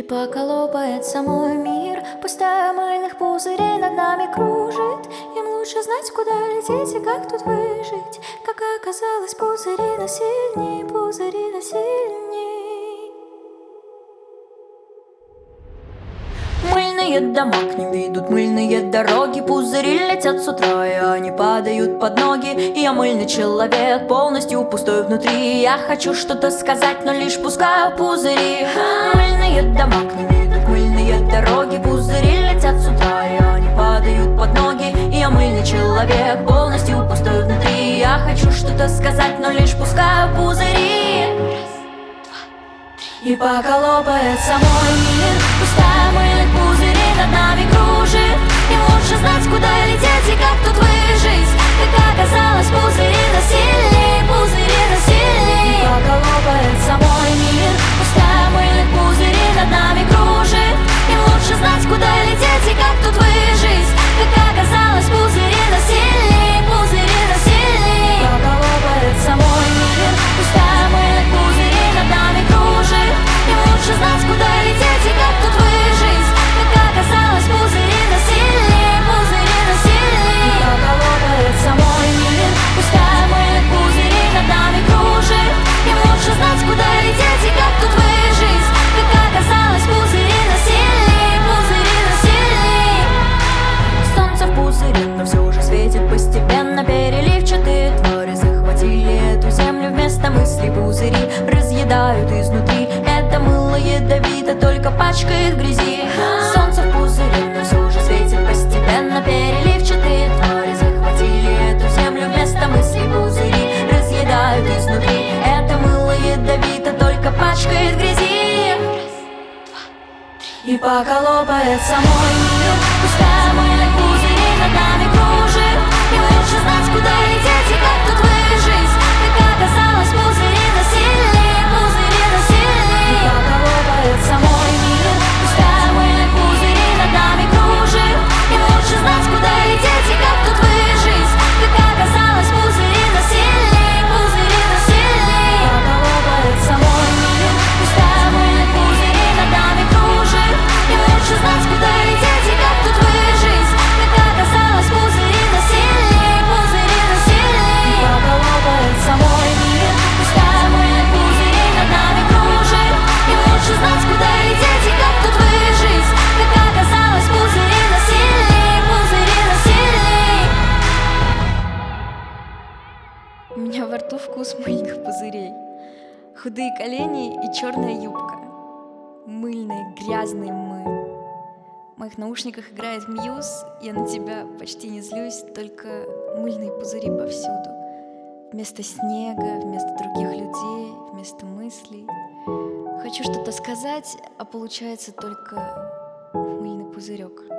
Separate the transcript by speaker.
Speaker 1: И пока лопается мой мир, пустая мыльных пузырей над нами кружит. Им лучше знать, куда лететь и как тут выжить. Как оказалось, пузыри насильней, пузыри насильней. Мыльные дома к ним ведут, мыльные дороги. Пузыри летят с утра, и они падают под ноги. И я мыльный человек, полностью пустой внутри. Я хочу что-то сказать, но лишь пускаю пузыри. Мыльные дома к ним ведут, мыльные дороги. Пузыри летят с утра, и они падают под ноги. И я мыльный человек, полностью пустой внутри. Я хочу что-то сказать, но лишь пускаю пузыри. И пока лопается мой мир, пустая мыльных пузырей над нами кружит. Им лучше знать, куда лететь и как тут выжить. Как оказалось, пузыри насильней, пузыри насильней. И пока лопается мой мир, пустая мыльных пузырей над нами кружит. Им лучше знать, куда лететь и как тут выжить. Как оказалось, пузыри насильней, пузыри насильней. И пока лопается мой мир, пустая мыльных пузырей над нами кружит. Им лучше знать, куда лететь и как тут выжить. Как оказалось, пузыри насильней, пузыри насильней. И пока лопается мой мир, пустая мыльных пузырей над нами кружит. Им лучше знать, куда лететь и как тут выжить. Как оказалось, пузыри насильней, пузыри насильней. Солнце в пузыре, но все же светит постепенно. Переливчатые твари захватили эту землю. Вместо мыслей пузыри разъедают изнутри. Это мыло ядовито, только пачкает в грязи. Солнце в пузыре, но все же светит постепенно. Переливчатые твари захватили эту землю. Вместо мыслей пузыри разъедают изнутри. Это мыло ядовито, только пачкает в грязи. И пока лопается мой мир, пустая мыльных пузырей над нами кружит. Им лучше знать, куда лететь и как тут выжить. Как оказалось, пузыри насильней, пузыри насильней. И пока лопается мой мир, пустая мыльных пузырей над нами кружит. Им лучше знать, куда лететь и как тут выжить. Как оказалось, пузыри насильней, пузыри насильней. И пока лопается мой мир, пустая мыльных пузырей над нами кружит. Им лучше знать, куда лететь и как тут выжить. Как оказалось, пузыри насильней, пузыри насильней. И пока лопается мой мир, пустая мыльных пузырей над нами кружит. Им лучше знать, куда лететь и как тут выжить. Как оказалось, пузыри насильней, пузыри насильней. У меня во рту вкус мыльных пузырей. Худые колени и черная юбка. Мыльные, грязные мы. В моих наушниках играет Мьюз. Я на тебя почти не злюсь, только мыльные пузыри повсюду. Вместо снега, вместо других людей, вместо мыслей. Хочу что-то сказать, а получается только мыльный пузырек.